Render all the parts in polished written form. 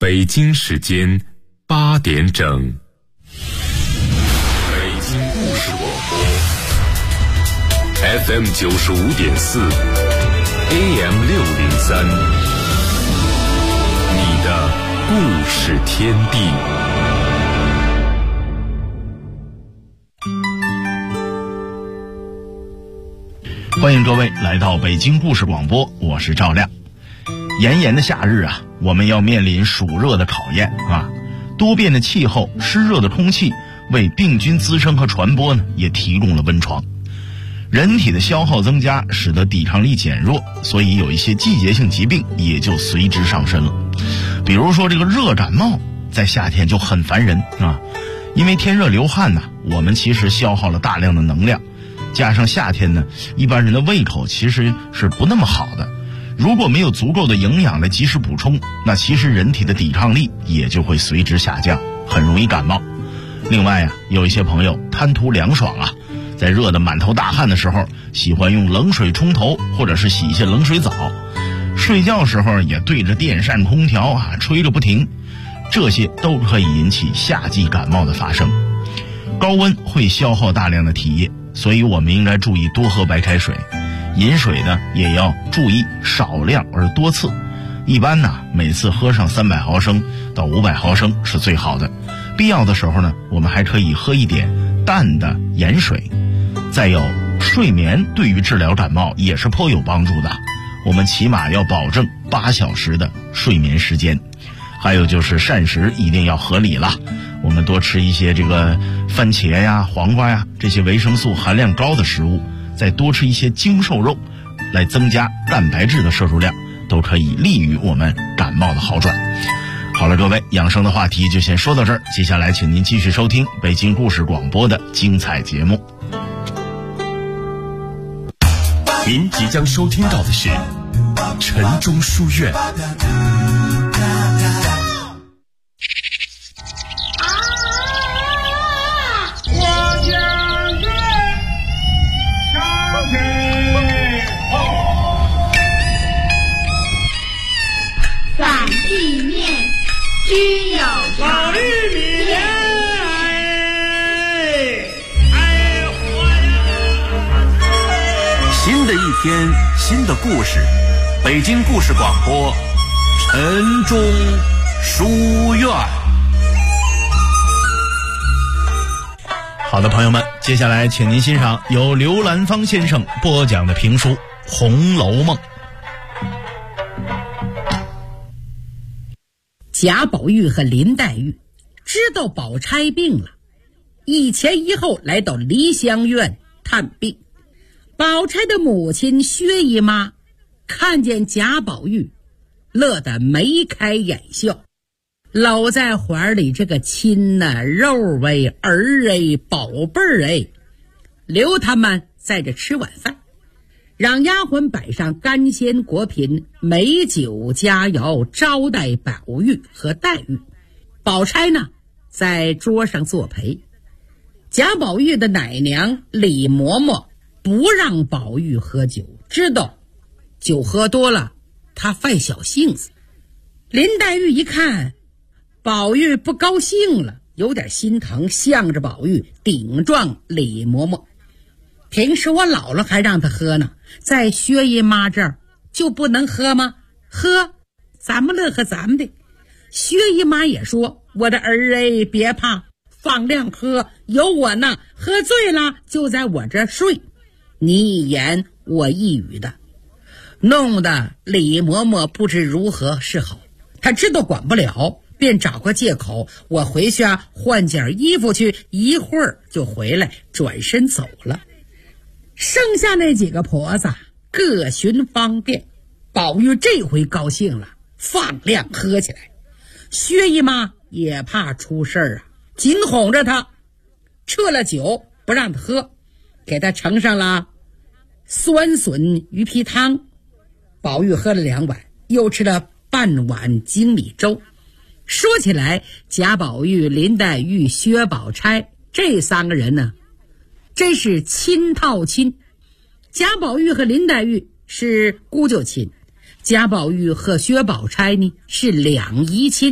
北京时间8点整。北京故事广播 FM 95.4 AM 603，你的故事天地。 欢迎各位来到北京故事广播，我是赵亮。炎炎的夏日啊，我们要面临暑热的考验啊。多变的气候、湿热的空气为病菌滋生和传播呢，也提供了温床。人体的消耗增加，使得抵抗力减弱，所以有一些季节性疾病也就随之上身了。比如说这个热感冒，在夏天就很烦人啊，因为天热流汗呢，我们其实消耗了大量的能量。加上夏天呢，一般人的胃口其实是不那么好的，如果没有足够的营养来及时补充，那其实人体的抵抗力也就会随之下降，很容易感冒。另外啊，有一些朋友贪图凉爽啊，在热得满头大汗的时候，喜欢用冷水冲头，或者是洗一些冷水澡，睡觉时候也对着电扇空调啊吹着不停，这些都可以引起夏季感冒的发生。高温会消耗大量的体液，所以我们应该注意多喝白开水，饮水呢也要注意少量而多次，一般呢每次喝上300毫升到500毫升是最好的，必要的时候呢我们还可以喝一点淡的盐水。再有睡眠对于治疗感冒也是颇有帮助的，我们起码要保证8小时的睡眠时间。还有就是膳食一定要合理了，我们多吃一些这个番茄呀、黄瓜呀这些维生素含量高的食物，再多吃一些精瘦肉，来增加蛋白质的摄入量，都可以利于我们感冒的好转。好了，各位，养生的话题就先说到这儿，接下来请您继续收听北京故事广播的精彩节目。 您即将收听到的是晨钟书院。 只有老玉米， 新的一天，新的故事，北京故事广播，晨钟书院。 好的，朋友们，接下来请您欣赏由刘兰芳先生播讲的评书《红楼梦》。 贾宝玉和林黛玉知道宝钗病了，一前一后来到梨香院探病。宝钗的母亲薛姨妈看见贾宝玉，乐得眉开眼笑，搂在怀里这个亲呐、肉儿儿宝贝儿留他们在这吃晚饭，让丫鬟摆上干鲜果品、美酒佳肴招待宝玉和黛玉。宝钗呢在桌上作陪。贾宝玉的奶娘李嬷嬷不让宝玉喝酒，知道酒喝多了他犯小性子。林黛玉一看宝玉不高兴了，有点心疼，向着宝玉顶撞李嬷嬷，平时我姥姥还让他喝呢，在薛姨妈这儿就不能喝吗？喝，咱们乐呵咱们的。薛姨妈也说，我的儿别怕，放量喝，有我呢，喝醉了就在我这儿睡，你一言我一语的，弄得李嬷嬷不知如何是好。她知道管不了，便找个借口，我回去换件衣服去，一会儿就回来，转身走了。剩下那几个婆子各寻方便，宝玉这回高兴了，放量喝起来。薛姨妈也怕出事儿紧哄着他，撤了酒不让他喝，给他盛上了酸笋鱼皮汤。宝玉喝了2碗，又吃了半碗精米粥。说起来，贾宝玉、林黛玉、薛宝钗这3个人呢，真是亲套亲。贾宝玉和林黛玉是姑舅亲，贾宝玉和薛宝钗呢是两姨亲，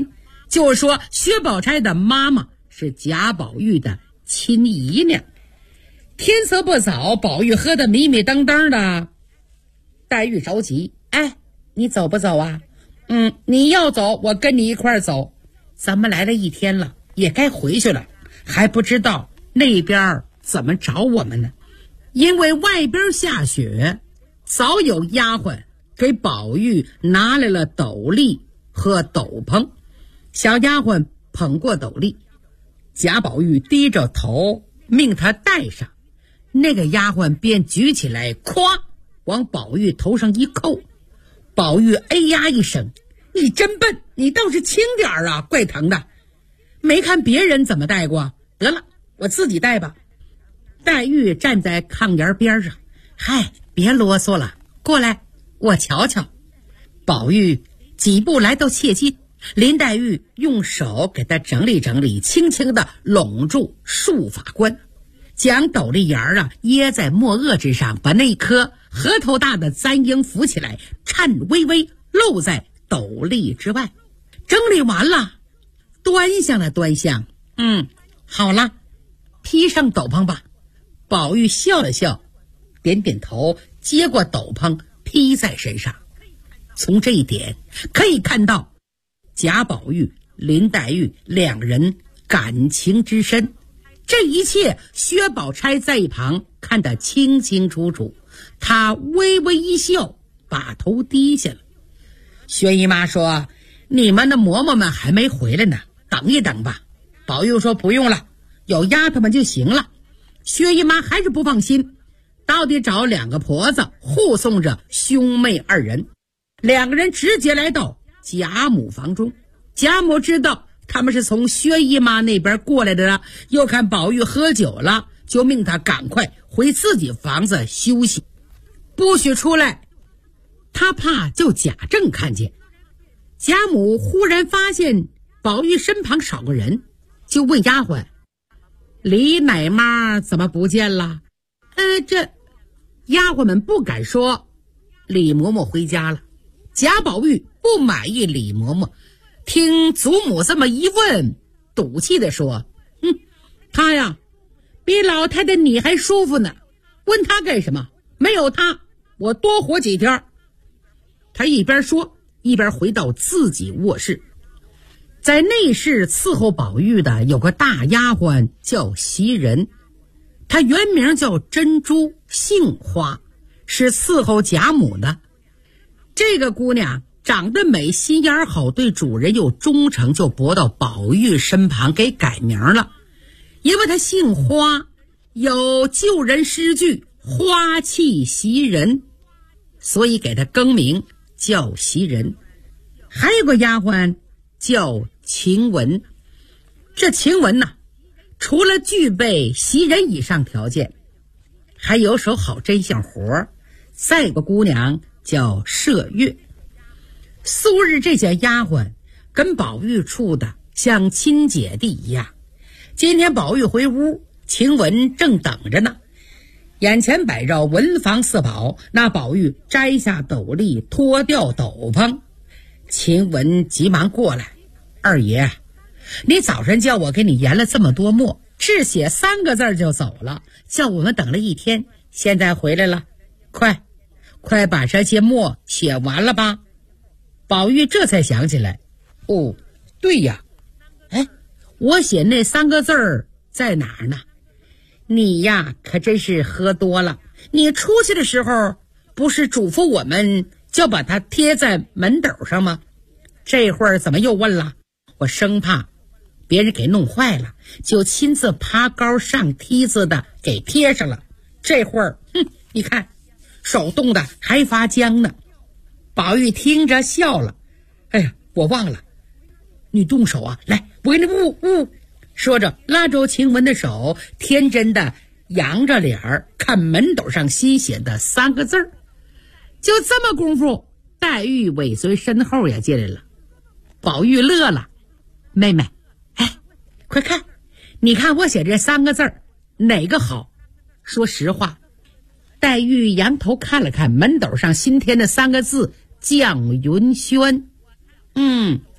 就说薛宝钗的妈妈是贾宝玉的亲姨娘。天色不早，宝玉喝得迷迷瞪瞪的。黛玉着急，哎，你走不走啊？你要走，我跟你一块儿走。咱们来了一天了，也该回去了，还不知道那边怎么找我们呢？因为外边下雪，早有丫鬟给宝玉拿来了斗笠和斗篷。小丫鬟捧过斗笠，贾宝玉低着头命他戴上，那个丫鬟便举起来，咵往宝玉头上一扣。宝玉哎呀一声，你真笨，你倒是轻点啊，怪疼的。没看别人怎么戴过，得了，我自己戴吧。黛玉站在炕沿边上，嗨，别啰嗦了，过来，我瞧瞧。宝玉几步来到切近，林黛玉用手给他整理整理，轻轻地拢住束发冠，将斗笠沿掖在墨萼之上，把那颗核头大的簪缨扶起来，颤巍巍露在斗笠之外。整理完了，端详了端详，好了，披上斗篷吧。宝玉笑了笑，点点头，接过斗篷披在身上。从这一点可以看到贾宝玉、林黛玉两人感情之深，这一切薛宝钗在一旁看得清清楚楚，她微微一笑，把头低下了。薛姨妈说，你们的嬷嬷们还没回来呢，等一等吧。宝玉说，不用了，有丫头们就行了。薛姨妈还是不放心，到底找两个婆子护送着兄妹二人。两个人直接来到贾母房中，贾母知道他们是从薛姨妈那边过来的了，又看宝玉喝酒了，就命他赶快回自己房子休息，不许出来，他怕叫贾政看见。贾母忽然发现宝玉身旁少个人，就问丫鬟，李奶妈怎么不见了？这丫鬟们不敢说李嬷嬷回家了。贾宝玉不满意李嬷嬷，听祖母这么一问，赌气地说，她呀比老太太你还舒服呢，问她干什么？没有她我多活几天。他一边说一边回到自己卧室。在内室伺候宝玉的有个大丫鬟叫袭人，她原名叫珍珠，姓花，是伺候贾母的。这个姑娘长得美，心眼好，对主人又忠诚，就泊到宝玉身旁，给改名了。因为她姓花，有旧人诗句花气袭人，所以给她更名叫袭人。还有个丫鬟叫晴雯，这晴雯呢，除了具备袭人以上条件，还有手好针线活。再有个姑娘叫麝月。素日这些丫鬟跟宝玉处的像亲姐弟一样。今天宝玉回屋，晴雯正等着呢，眼前摆着文房四宝，那宝玉摘下斗笠，脱掉斗篷。晴雯急忙过来，二爷，你早晨叫我给你研了这么多墨，只写3个字就走了，叫我们等了一天，现在回来了，快把这些墨写完了吧。宝玉这才想起来，对呀，我写那3个字在哪儿呢？你呀可真是喝多了，你出去的时候不是嘱咐我们就把它贴在门斗上吗？这会儿怎么又问了？我生怕别人给弄坏了，就亲自爬高上梯子的给贴上了。这会儿你看手冻的还发僵呢。宝玉听着笑了，哎呀，我忘了，你动手啊，来，我给你捂。说着拉着晴雯的手，天真的扬着脸儿看门斗上新写的3个字。就这么功夫，黛玉尾随身后也进来了。宝玉乐了，妹妹，快看，你看我写这3个字哪个好？说实话。黛玉仰头看了看门斗上新添的3个字，绛云轩。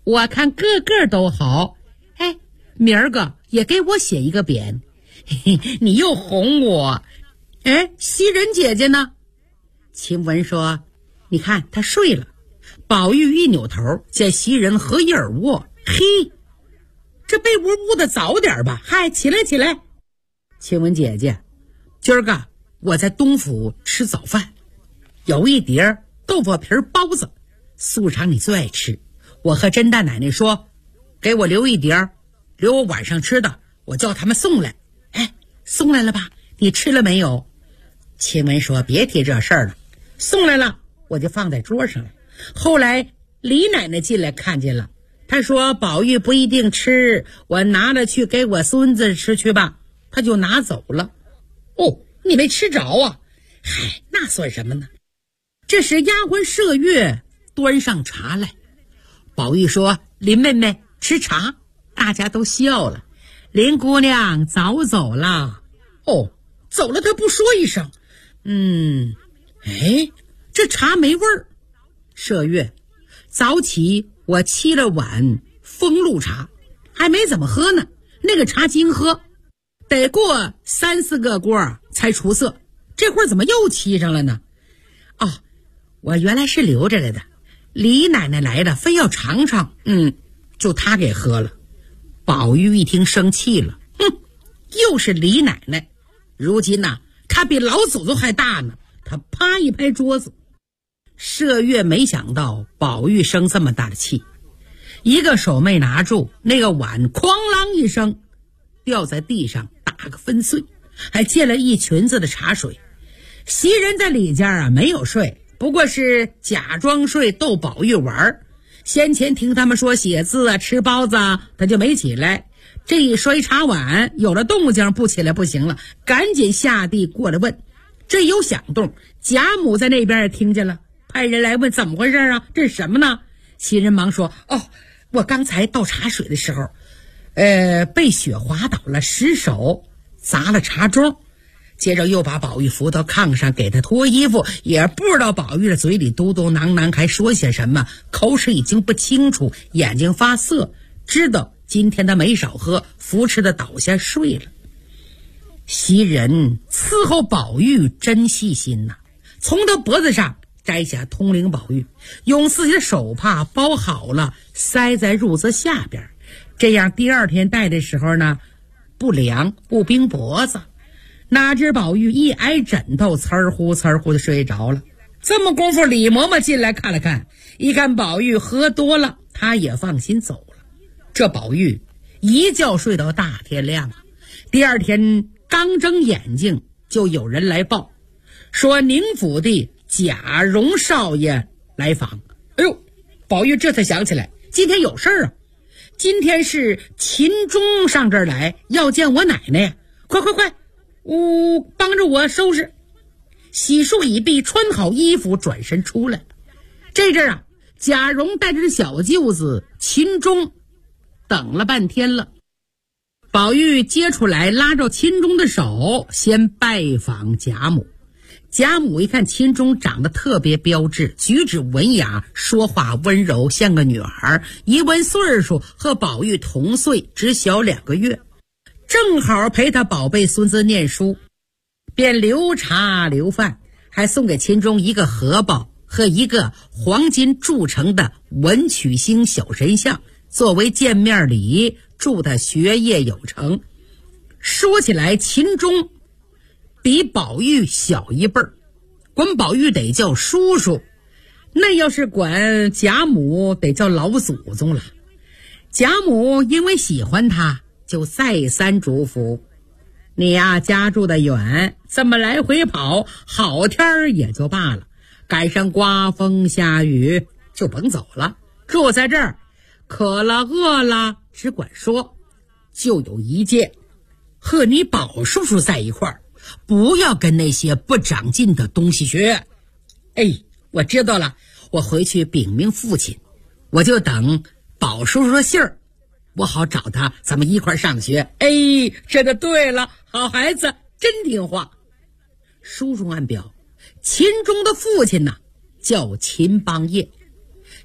我看个个都好。哎，明儿个也给我写一个匾。嘿嘿，你又哄我。哎，袭人姐姐呢？晴雯说，你看她睡了。宝玉一扭头，见袭人合衣而卧。嘿，这被窝捂得早点吧。嗨，起来起来。晴雯姐姐，今儿个我在东府吃早饭，有一碟豆腐皮包子，素常你最爱吃。我和甄大奶奶说，给我留一碟，留我晚上吃的，我叫他们送来。哎，送来了吧？你吃了没有？晴雯说，别提这事儿了，送来了我就放在桌上了。后来李奶奶进来看见了，她说宝玉不一定吃，我拿了去给我孙子吃去吧，她就拿走了。哦，你没吃着啊？嗨，那算什么呢？这时丫鬟麝月端上茶来，宝玉说，林妹妹吃茶。大家都笑了。林姑娘早走了。哦，走了她不说一声。哎，这茶没味儿。麝月，早起我沏了碗风露茶，还没怎么喝呢，那个茶精喝，得过3、4个锅才出色，这会儿怎么又沏上了呢？哦，我原来是留着来的，李奶奶来了非要尝尝，就她给喝了。宝玉一听生气了，又是李奶奶，如今呐，她比老祖宗还大呢。他啪一拍桌子。麝月没想到宝玉生这么大的气，一个手没拿住，那个碗哐啷一声掉在地上，打个粉碎，还溅了一裙子的茶水。袭人在里间没有睡，不过是假装睡逗宝玉玩。先前听他们说写字吃包子他就没起来，这一摔茶碗有了动静，不起来不行了，赶紧下地过来问。这有响动，贾母在那边也听见了，派人来问怎么回事啊？这是什么呢？袭人忙说，我刚才倒茶水的时候被雪滑倒了，失手砸了茶盅，接着又把宝玉扶到炕上给他脱衣服，也不知道宝玉的嘴里嘟嘟囔囔还说些什么，口齿已经不清楚，眼睛发涩，知道今天他没少喝，扶持的倒下睡了。袭人伺候宝玉真细心呐，从他脖子上摘下通灵宝玉，用自己的手帕包好了，塞在褥子下边，这样第二天戴的时候呢，不凉不冰脖子。哪知宝玉一挨枕头，呲儿呼呲儿呼的睡着了。这么功夫，李嬷嬷进来看了看，一看宝玉喝多了，他也放心走了。这宝玉一觉睡到大天亮了，第二天刚睁眼睛，就有人来报，说宁府的贾蓉少爷来访。哎呦，宝玉这才想起来，今天有事儿啊！今天是秦钟上这儿来，要见我奶奶呀！快，帮着我收拾。洗漱已毕，穿好衣服，转身出来。这阵儿贾蓉带着小舅子秦钟等了半天了。宝玉接出来，拉着秦钟的手，先拜访贾母。贾母一看秦钟长得特别标致，举止文雅，说话温柔，像个女孩。一问岁数，和宝玉同岁，只小2个月，正好陪他宝贝孙子念书，便留茶留饭，还送给秦钟一个荷包和一个黄金铸成的文曲星小神像，作为见面礼，祝他学业有成。说起来，秦钟比宝玉小一辈儿，管宝玉得叫叔叔，那要是管贾母得叫老祖宗了。贾母因为喜欢他，就再三嘱咐，你呀家住的远，这么来回跑，好天儿也就罢了，赶上刮风下雨就甭走了，住在这儿，渴了饿了只管说。就有一件，和你宝叔叔在一块儿，不要跟那些不长进的东西学。哎，我知道了，我回去禀明父亲，我就等宝叔叔的信儿，我好找他，咱们一块儿上学。哎，这就对了，好孩子，真听话。书中暗表，秦钟的父亲叫秦邦彦，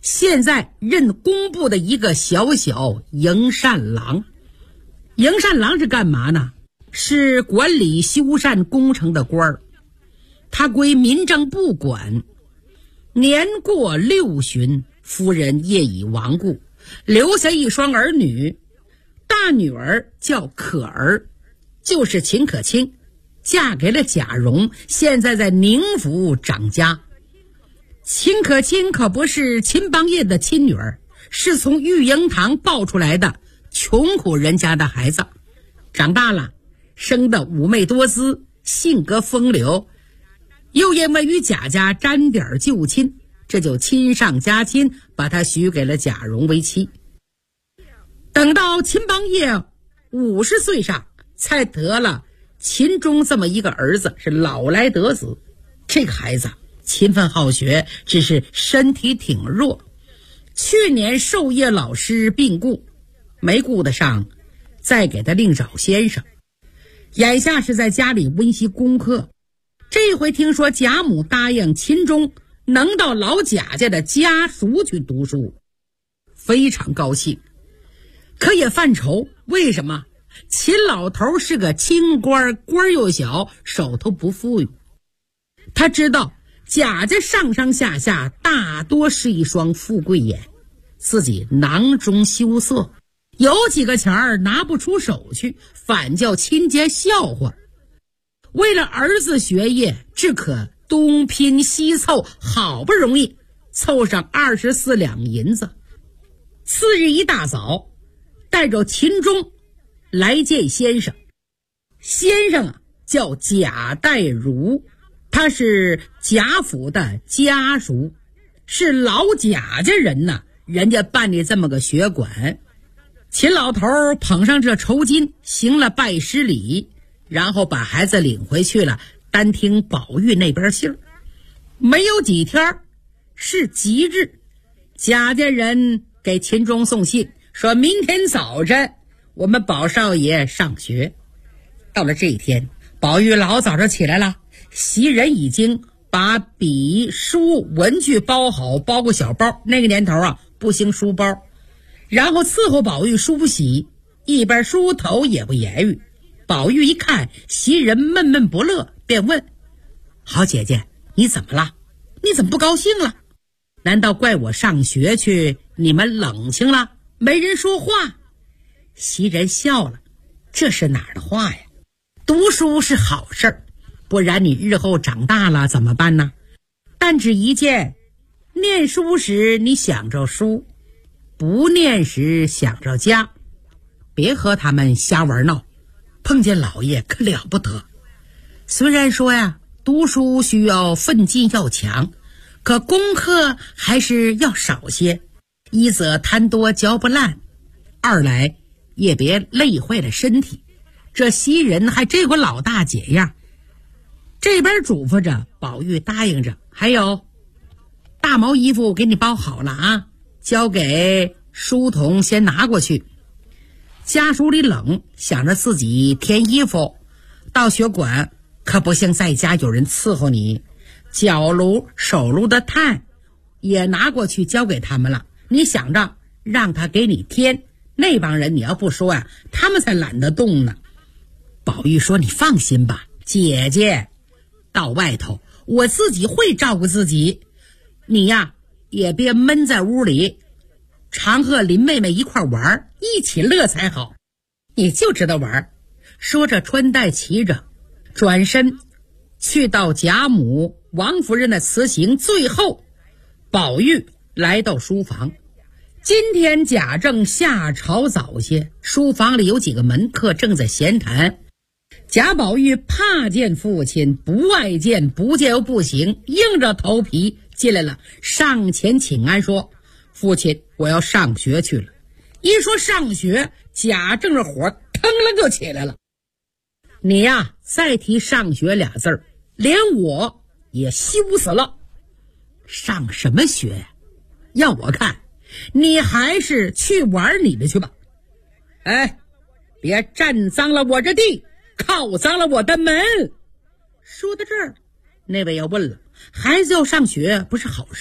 现在任工部的一个小小营缮郎。营缮郎是干嘛呢？是管理修缮工程的官儿，他归民政部管。年过6旬，夫人业已亡故，留下一双儿女。大女儿叫可儿，就是秦可卿，嫁给了贾蓉，现在在宁府长家。秦可卿可不是秦邦业的亲女儿，是从育婴堂抱出来的穷苦人家的孩子，长大了生得妩媚多姿，性格风流，又因为与贾家沾点旧亲，这就亲上加亲，把她许给了贾蓉为妻。等到秦邦业50岁上，才得了秦钟这么一个儿子，是老来得子。这个孩子勤奋好学，只是身体挺弱，去年授业老师病故，没顾得上再给他另找先生，眼下是在家里温习功课。这回听说贾母答应秦钟能到老贾家的家塾去读书，非常高兴，可也犯愁。为什么？秦老头是个清官，官又小，手头不富裕。他知道贾家上上下下大多是一双富贵眼，自己囊中羞涩，有几个钱儿拿不出手去，反叫亲家笑话。为了儿子学业，只可东拼西凑，好不容易凑上24两银子。次日一大早，带着秦钟来见先生。先生叫贾代儒，他是贾府的家塾，是老贾家人呐，人家办理这么个学馆。秦老头捧上这酬金，行了拜师礼，然后把孩子领回去了，单听宝玉那边信儿。没有几天，是吉日，贾家人给秦钟送信，说明天早晨我们宝少爷上学。到了这一天，宝玉老早上起来了，袭人已经把笔书文具包好，包个小包，那个年头啊不兴书包，然后伺候宝玉梳洗，一边梳头也不言语。宝玉一看袭人闷闷不乐，便问：好姐姐，你怎么了？你怎么不高兴了？难道怪我上学去你们冷清了，没人说话？袭人笑了，这是哪儿的话呀？读书是好事儿，不然你日后长大了怎么办呢？但只一件，念书时你想着书，不念时想着家，别和他们瞎玩闹，碰见老爷可了不得。虽然说呀，读书需要奋进要强，可功课还是要少些，一则贪多嚼不烂，二来也别累坏了身体。这袭人还这个老大姐样，这边嘱咐着，宝玉答应着。还有大毛衣服给你包好了啊，交给书童先拿过去。家书里冷，想着自己添衣服，到学馆可不像在家有人伺候你，脚炉手炉的炭也拿过去交给他们了，你想着让他给你添，那帮人你要不说啊，他们才懒得动呢。宝玉说：你放心吧，姐姐到外头我自己会照顾自己，你呀也别闷在屋里，常和林妹妹一块玩，一起乐才好。你就知道玩。说着穿戴齐着，转身去到贾母王夫人的辞行。最后宝玉来到书房。今天贾政下朝早些，书房里有几个门客正在闲谈。贾宝玉怕见父亲，不爱见，不见又不行，硬着头皮进来了，上前请安说：父亲，我要上学去了。一说上学，贾政的火腾了就起来了。你呀再提上学俩字儿，连我也羞死了。上什么学呀？要我看你还是去玩你的去吧。哎，别占脏了我这地，靠脏了我的门。说到这儿，那位要问了，孩子要上学不是好事吗？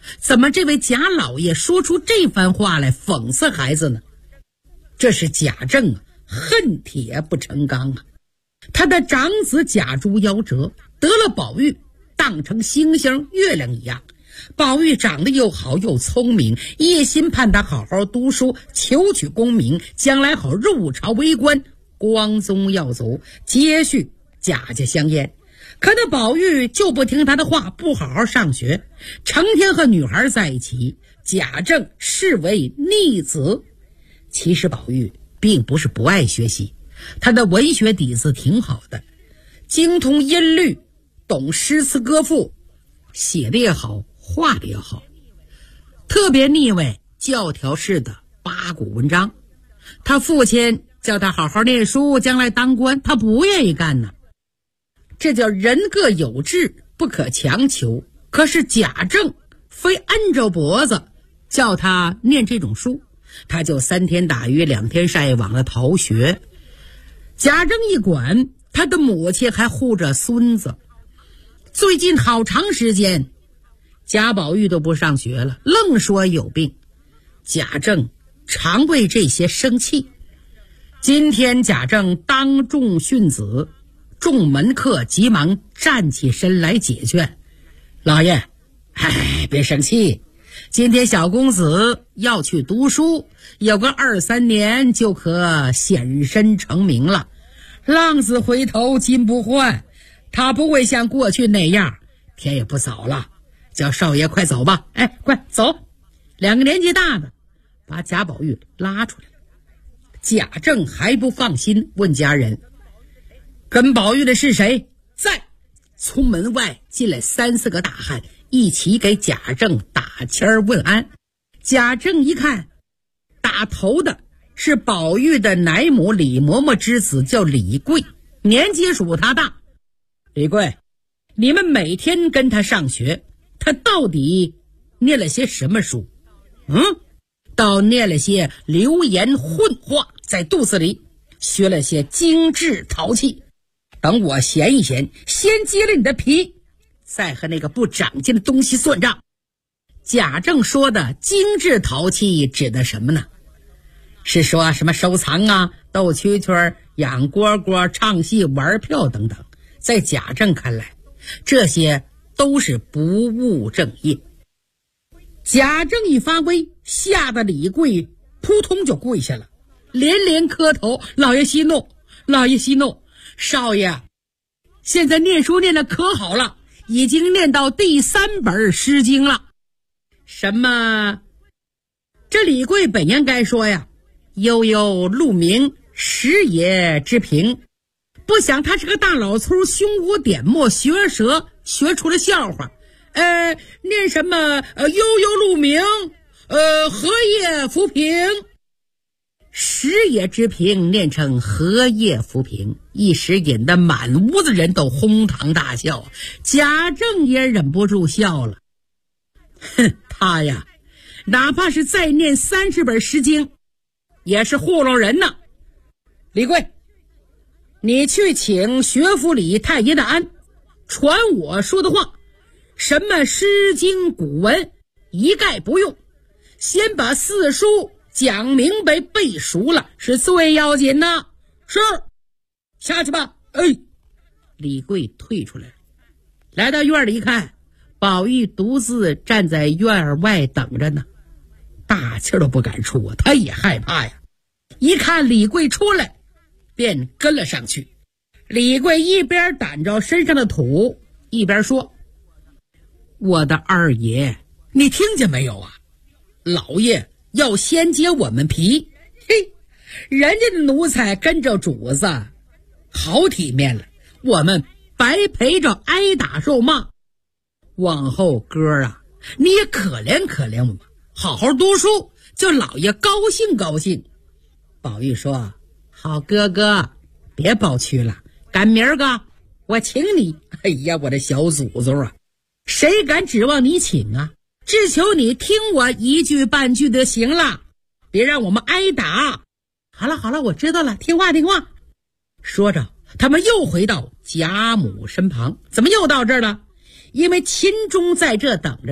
怎么这位贾老爷说出这番话来讽刺孩子呢？这是贾政恨铁不成钢啊！他的长子贾珠夭折，得了宝玉，当成星星月亮一样。宝玉长得又好又聪明，一心盼他好好读书，求取功名，将来好入朝为官，光宗耀祖，接续贾家香烟。可那宝玉就不听他的话，不好好上学，成天和女孩在一起，贾政视为逆子。其实宝玉并不是不爱学习，他的文学底子挺好的，精通音律，懂诗词歌赋，写的也好，画的也好，特别腻歪教条式的八股文章。他父亲叫他好好念书，将来当官，他不愿意干呢。这叫人各有志，不可强求。可是贾政非摁着脖子叫他念这种书，他就3天打鱼2天晒网的逃学。贾政一管，他的母亲还护着孙子。最近好长时间贾宝玉都不上学了，愣说有病。贾政常为这些生气。今天贾政当众训子，众门客急忙站起身来解劝。老爷，别生气，今天小公子要去读书，有个2、3年就可显身成名了。浪子回头金不换，他不会像过去那样。天也不早了，叫少爷快走吧。快走！2个年纪大的把贾宝玉拉出来。贾政还不放心，问家人：跟宝玉的是谁？在。从门外进来3、4个大汉，一起给贾政打签问安。贾政一看，打头的是宝玉的奶母李嬷嬷之子，叫李贵，年纪属他大。李贵，你们每天跟他上学，他到底念了些什么书？倒念了些流言混话在肚子里，学了些精致陶器。等我闲一闲，先揭了你的皮，再和那个不长进的东西算账。贾政说的精致陶器指的什么呢？是说什么收藏啊、斗蛐蛐、养蝈蝈、唱戏、玩票等等。在贾政看来，这些都是不务正业。贾政一发威，吓得李贵扑通就跪下了，连连磕头：老爷息怒，老爷息怒。少爷现在念书念得可好了，已经念到第3本诗经了。什么？这李贵本应该说呀，悠悠鹿鸣，食野之苹。不想他是个大老粗，胸骨点墨，学舌，学出了笑话。念什么悠悠鹿鸣，荷叶浮萍。食野之苹念成荷叶浮萍，一时引得满屋子人都哄堂大笑。贾政也忍不住笑了。他呀，哪怕是再念30本诗经，也是糊弄人呢。李贵，你去请学府里太爷的安，传我说的话，什么诗经古文一概不用，先把4书讲明白背熟了是最要紧的。是，下去吧。李贵退出来了，来到院里一看，宝玉独自站在院外等着呢，大气都不敢出啊，他也害怕呀。一看李贵出来，便跟了上去。李贵一边掸着身上的土，一边说：我的二爷，你听见没有啊？老爷要先揭我们皮。人家的奴才跟着主子好体面了，我们白陪着挨打受骂。往后哥啊，你也可怜可怜我们，好好读书，叫老爷高兴高兴。宝玉说：好哥哥，别抱屈了，赶明儿个我请你。哎呀，我的小祖宗啊，谁敢指望你请啊？只求你听我一句半句的行了，别让我们挨打。好了好了，我知道了，听话听话。说着，他们又回到贾母身旁。怎么又到这儿了？因为秦钟在这等着呢。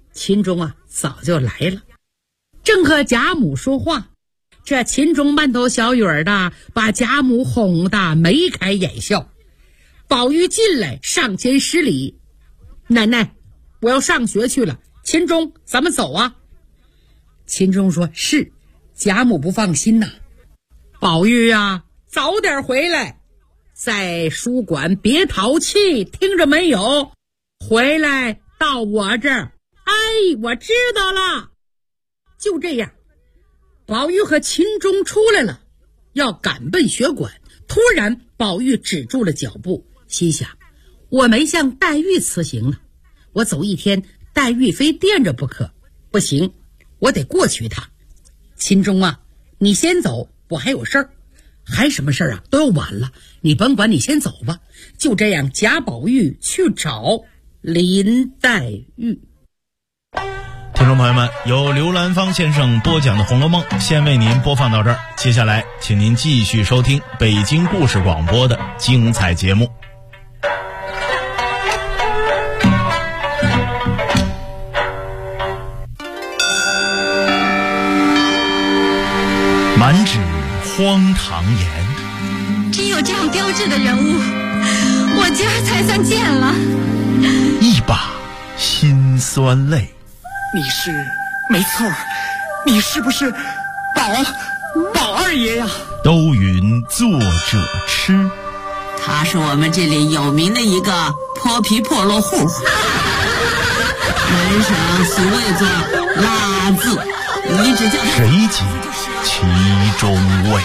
秦钟啊早就来了，正和贾母说话。这秦钟满头小雨儿的，把贾母哄得眉开眼笑。宝玉进来上前施礼：“奶奶，我要上学去了，秦钟咱们走啊。”秦钟说：“是，贾母不放心呐。”宝玉啊，早点回来，在书馆别淘气，听着没有？回来到我这儿。哎，我知道了。就这样，宝玉和秦钟出来了，要赶奔学馆。突然宝玉止住了脚步，心想：我没向黛玉辞行呢，我走一天，黛玉非惦着不可，不行，我得过去一趟。秦钟啊，你先走，我还有事儿。还什么事儿啊？都要晚了，你甭管，你先走吧。就这样，贾宝玉去找林黛玉。 听众朋友们，由刘兰芳先生播讲的《红楼梦》先为您播放到这儿，接下来请您继续收听北京故事广播的精彩节目。满纸荒唐言， 只有这样标致的人物，我今儿才算见了。 一把辛酸泪。 你是没错，你是不是宝二爷呀？ 都云作者痴， 他是我们这里有名的一个泼皮破落户，门上俗谓作拉字，你只叫谁解其中味？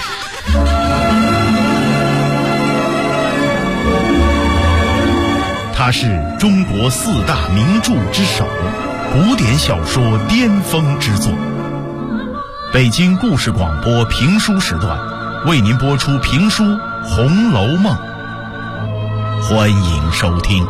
他是中国4大名著之首，古典小说巅峰之作。北京故事广播评书时段为您播出评书《红楼梦》，欢迎收听。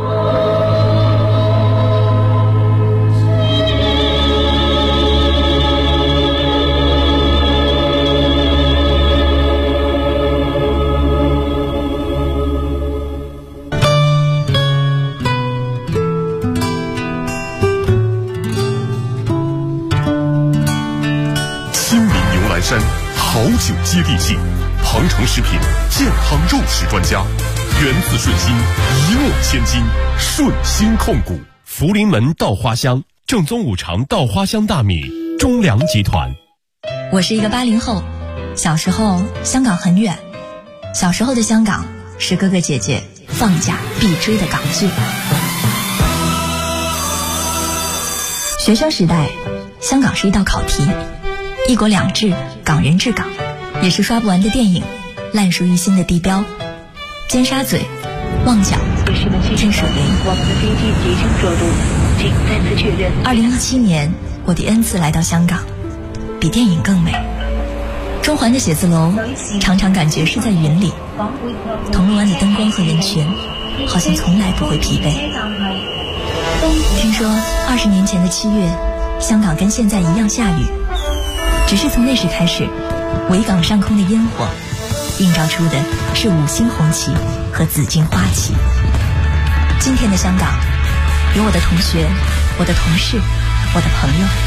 山好酒接地气，庞城食品健康肉食专家，源自顺心，一诺千金，顺心控股。福临门稻花香，正宗五常稻花香大米，中粮集团。 我是一个80后，小时候香港很远，小时候的香港是哥哥姐姐放假必追的港剧。学生时代，香港是一道考题，一国两制，港人治港，也是刷不完的电影，烂熟于心的地标，尖沙咀、旺角、天水围。2017年，我第 N 次来到香港，比电影更美。中环的写字楼常常感觉是在云里，铜锣湾的灯光和人群好像从来不会疲惫。听说20年前的7月，香港跟现在一样下雨，只是从那时开始，维港上空的烟火映照出的是5星红旗和紫荆花旗。今天的香港，有我的同学，我的同事，我的朋友。